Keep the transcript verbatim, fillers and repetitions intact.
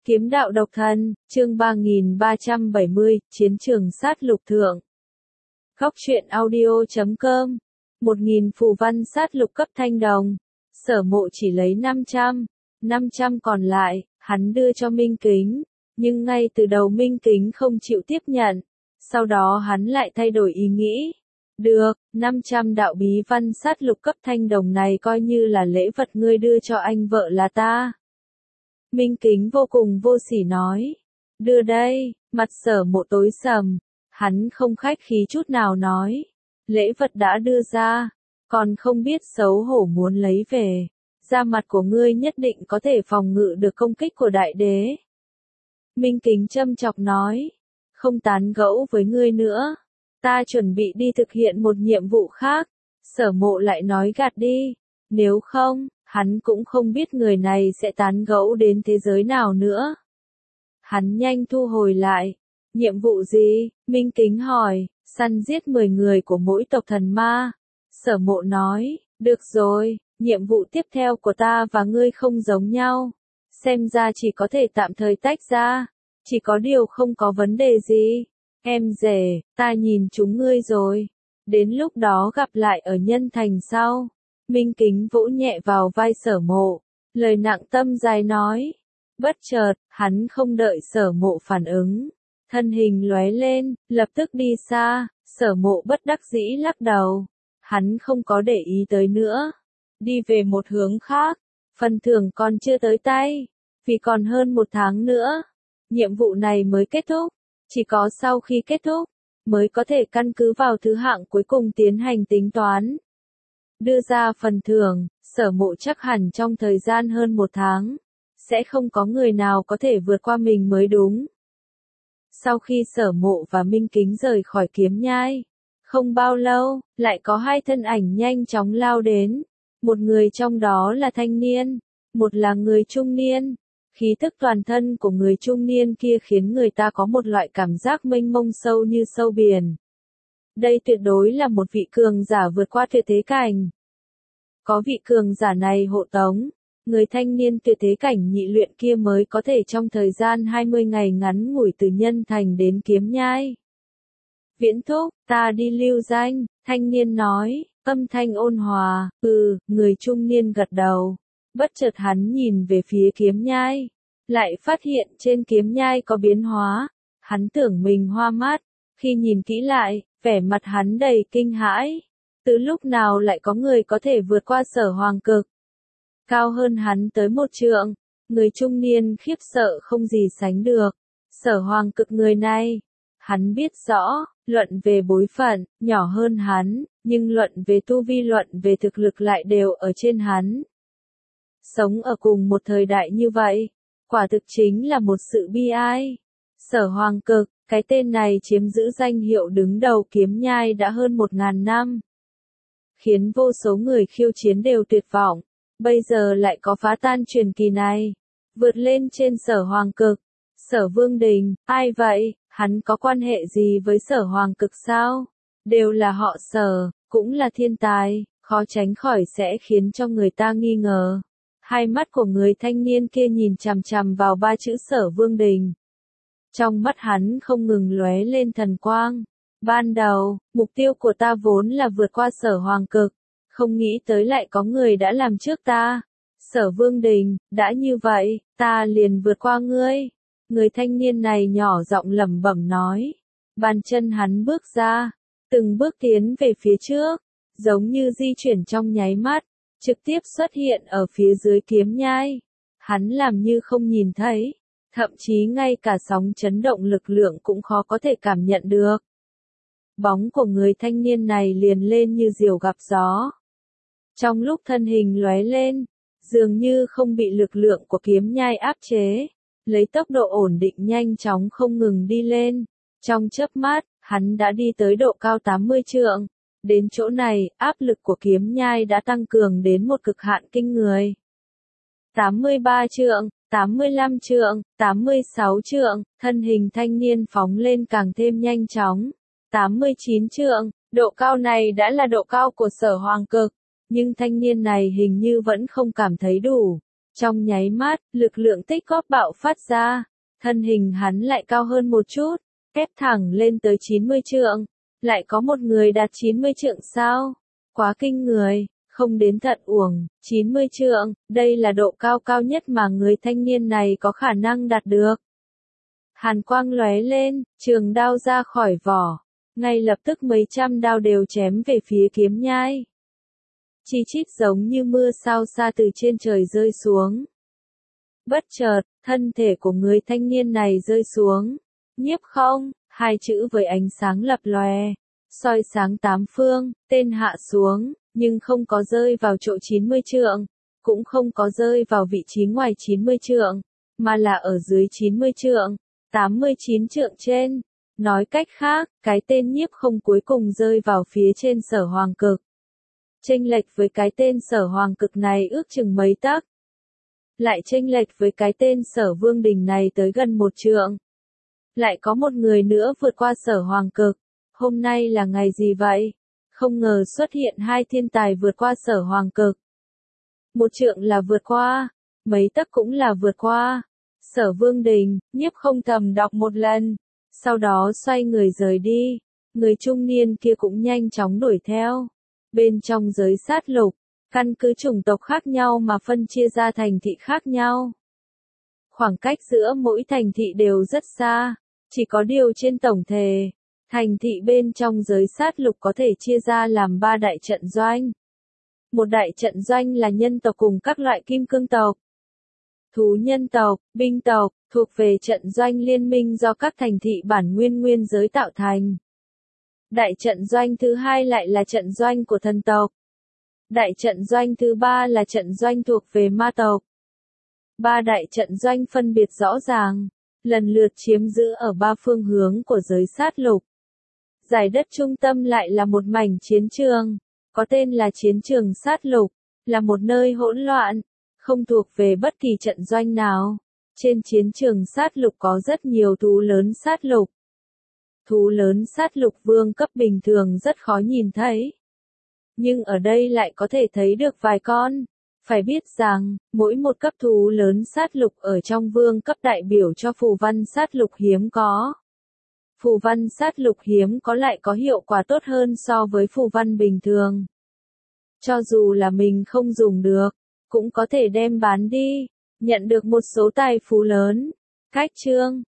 Kiếm đạo độc thân, chương ba nghìn ba trăm bảy mươi, chiến trường sát lục thượng. Góc truyện audio chấm com. Một nghìn phù văn sát lục cấp thanh đồng. Sở Mộ chỉ lấy năm trăm. năm trăm còn lại, hắn đưa cho Minh Kính. Nhưng ngay từ đầu Minh Kính không chịu tiếp nhận. Sau đó hắn lại thay đổi ý nghĩ. Được, năm trăm đạo bí văn sát lục cấp thanh đồng này coi như là lễ vật ngươi đưa cho anh vợ là ta. Minh Kính vô cùng vô sỉ nói. Đưa đây, mặt Sở Mộ tối sầm. Hắn không khách khí chút nào nói. Lễ vật đã đưa ra, còn không biết xấu hổ muốn lấy về. Da mặt của ngươi nhất định có thể phòng ngự được công kích của đại đế. Minh Kính châm chọc nói. Không tán gẫu với ngươi nữa. Ta chuẩn bị đi thực hiện một nhiệm vụ khác. Sở Mộ lại nói gạt đi. Nếu không, hắn cũng không biết người này sẽ tán gẫu đến thế giới nào nữa. Hắn nhanh thu hồi lại. Nhiệm vụ gì? Minh Kính hỏi. Săn giết mười người của mỗi tộc thần ma. Sở Mộ nói. Được rồi, nhiệm vụ tiếp theo của ta và ngươi không giống nhau. Xem ra chỉ có thể tạm thời tách ra. Chỉ có điều không có vấn đề gì. Em rể, ta nhìn chúng ngươi rồi. Đến lúc đó gặp lại ở nhân thành sau. Minh Kính vỗ nhẹ vào vai Sở Mộ. Lời nặng tâm dài nói. Bất chợt, hắn không đợi Sở Mộ phản ứng. Thân hình lóe lên, lập tức đi xa. Sở Mộ bất đắc dĩ lắc đầu. Hắn không có để ý tới nữa. Đi về một hướng khác. Phần thưởng còn chưa tới tay. Vì còn hơn một tháng nữa. Nhiệm vụ này mới kết thúc. Chỉ có sau khi kết thúc, mới có thể căn cứ vào thứ hạng cuối cùng tiến hành tính toán. Đưa ra phần thưởng, Sở Mộ chắc hẳn trong thời gian hơn một tháng, sẽ không có người nào có thể vượt qua mình mới đúng. Sau khi Sở Mộ và Minh Kính rời khỏi kiếm nhai, không bao lâu, lại có hai thân ảnh nhanh chóng lao đến. Một người trong đó là thanh niên, một là người trung niên. Khí tức toàn thân của người trung niên kia khiến người ta có một loại cảm giác mênh mông sâu như sâu biển. Đây tuyệt đối là một vị cường giả vượt qua tuyệt thế cảnh. Có vị cường giả này hộ tống, người thanh niên tuyệt thế cảnh nhị luyện kia mới có thể trong thời gian hai mươi ngày ngắn ngủi từ nhân thành đến kiếm nhai. Viễn thúc, ta đi lưu danh, thanh niên nói, âm thanh ôn hòa, ừ, người trung niên gật đầu. Bất chợt hắn nhìn về phía kiếm nhai, lại phát hiện trên kiếm nhai có biến hóa. Hắn tưởng mình hoa mắt, khi nhìn kỹ lại, vẻ mặt hắn đầy kinh hãi. Từ lúc nào lại có người có thể vượt qua Sở Hoàng Cực? Cao hơn hắn tới một trượng, người trung niên khiếp sợ không gì sánh được. Sở Hoàng Cực người này, hắn biết rõ, luận về bối phận, nhỏ hơn hắn, nhưng luận về tu vi luận về thực lực lại đều ở trên hắn. Sống ở cùng một thời đại như vậy, quả thực chính là một sự bi ai. Sở Hoàng Cực, cái tên này chiếm giữ danh hiệu đứng đầu kiếm nhai đã hơn một ngàn năm. Khiến vô số người khiêu chiến đều tuyệt vọng. Bây giờ lại có phá tan truyền kỳ này. Vượt lên trên Sở Hoàng Cực. Sở Vương Đình, ai vậy? Hắn có quan hệ gì với Sở Hoàng Cực sao? Đều là họ Sở, cũng là thiên tài, khó tránh khỏi sẽ khiến cho người ta nghi ngờ. Hai mắt của người thanh niên kia nhìn chằm chằm vào ba chữ Sở Vương Đình. Trong mắt hắn không ngừng lóe lên thần quang. Ban đầu, mục tiêu của ta vốn là vượt qua Sở Hoàng Cực. Không nghĩ tới lại có người đã làm trước ta. Sở Vương Đình, đã như vậy, ta liền vượt qua ngươi. Người thanh niên này nhỏ giọng lẩm bẩm nói. Bàn chân hắn bước ra, từng bước tiến về phía trước, giống như di chuyển trong nháy mắt. Trực tiếp xuất hiện ở phía dưới kiếm nhai. Hắn làm như không nhìn thấy. Thậm chí ngay cả sóng chấn động lực lượng cũng khó có thể cảm nhận được. Bóng của người thanh niên này liền lên như diều gặp gió. Trong lúc thân hình lóe lên, dường như không bị lực lượng của kiếm nhai áp chế. Lấy tốc độ ổn định nhanh chóng không ngừng đi lên. Trong chớp mắt, hắn đã đi tới độ cao tám mươi trượng. Đến chỗ này, áp lực của kiếm nhai đã tăng cường đến một cực hạn kinh người. tám mươi ba trượng, tám mươi lăm trượng, tám mươi sáu trượng, thân hình thanh niên phóng lên càng thêm nhanh chóng. tám mươi chín trượng, độ cao này đã là độ cao của Sở Hoàng Cực, nhưng thanh niên này hình như vẫn không cảm thấy đủ. Trong nháy mắt, lực lượng tích góp bạo phát ra, thân hình hắn lại cao hơn một chút, ép thẳng lên tới chín mươi trượng. Lại có một người đạt chín mươi trượng sao? Quá kinh người, không đến tận uổng, chín mươi trượng, đây là độ cao cao nhất mà người thanh niên này có khả năng đạt được. Hàn quang lóe lên, trường đao ra khỏi vỏ, ngay lập tức mấy trăm đao đều chém về phía kiếm nhai. Chi chít giống như mưa sao xa từ trên trời rơi xuống. Bất chợt, thân thể của người thanh niên này rơi xuống. Nhiếp không, hai chữ với ánh sáng lập lòe, soi sáng tám phương, tên hạ xuống, nhưng không có rơi vào chỗ chín mươi trượng, cũng không có rơi vào vị trí ngoài chín mươi trượng, mà là ở dưới chín mươi trượng, tám mươi chín trượng trên. Nói cách khác, cái tên nhiếp không cuối cùng rơi vào phía trên Sở Hoàng Cực. Chênh lệch với cái tên Sở Hoàng Cực này ước chừng mấy tấc. Lại chênh lệch với cái tên Sở Vương Đình này tới gần một trượng. Lại có một người nữa vượt qua Sở Hoàng Cực. Hôm nay là ngày gì vậy? Không ngờ xuất hiện hai thiên tài vượt qua Sở Hoàng Cực. Một trượng là vượt qua, mấy tấc cũng là vượt qua. Sở Vương Đình, nhiếp không thầm đọc một lần, sau đó xoay người rời đi. Người trung niên kia cũng nhanh chóng đuổi theo. Bên trong giới sát lục, căn cứ chủng tộc khác nhau mà phân chia ra thành thị khác nhau. Khoảng cách giữa mỗi thành thị đều rất xa, chỉ có điều trên tổng thể, thành thị bên trong giới sát lục có thể chia ra làm ba đại trận doanh. Một đại trận doanh là nhân tộc cùng các loại kim cương tộc, thú nhân tộc, binh tộc, thuộc về trận doanh liên minh do các thành thị bản nguyên nguyên giới tạo thành. Đại trận doanh thứ hai lại là trận doanh của thần tộc. Đại trận doanh thứ ba là trận doanh thuộc về ma tộc. Ba đại trận doanh phân biệt rõ ràng, lần lượt chiếm giữ ở ba phương hướng của giới sát lục. Giải đất trung tâm lại là một mảnh chiến trường, có tên là chiến trường sát lục, là một nơi hỗn loạn, không thuộc về bất kỳ trận doanh nào. Trên chiến trường sát lục có rất nhiều thú lớn sát lục. Thú lớn sát lục vương cấp bình thường rất khó nhìn thấy. Nhưng ở đây lại có thể thấy được vài con. Phải biết rằng, mỗi một cấp thú lớn sát lục ở trong vương cấp đại biểu cho phù văn sát lục hiếm có. Phù văn sát lục hiếm có lại có hiệu quả tốt hơn so với phù văn bình thường. Cho dù là mình không dùng được, cũng có thể đem bán đi, nhận được một số tài phú lớn. Cách chương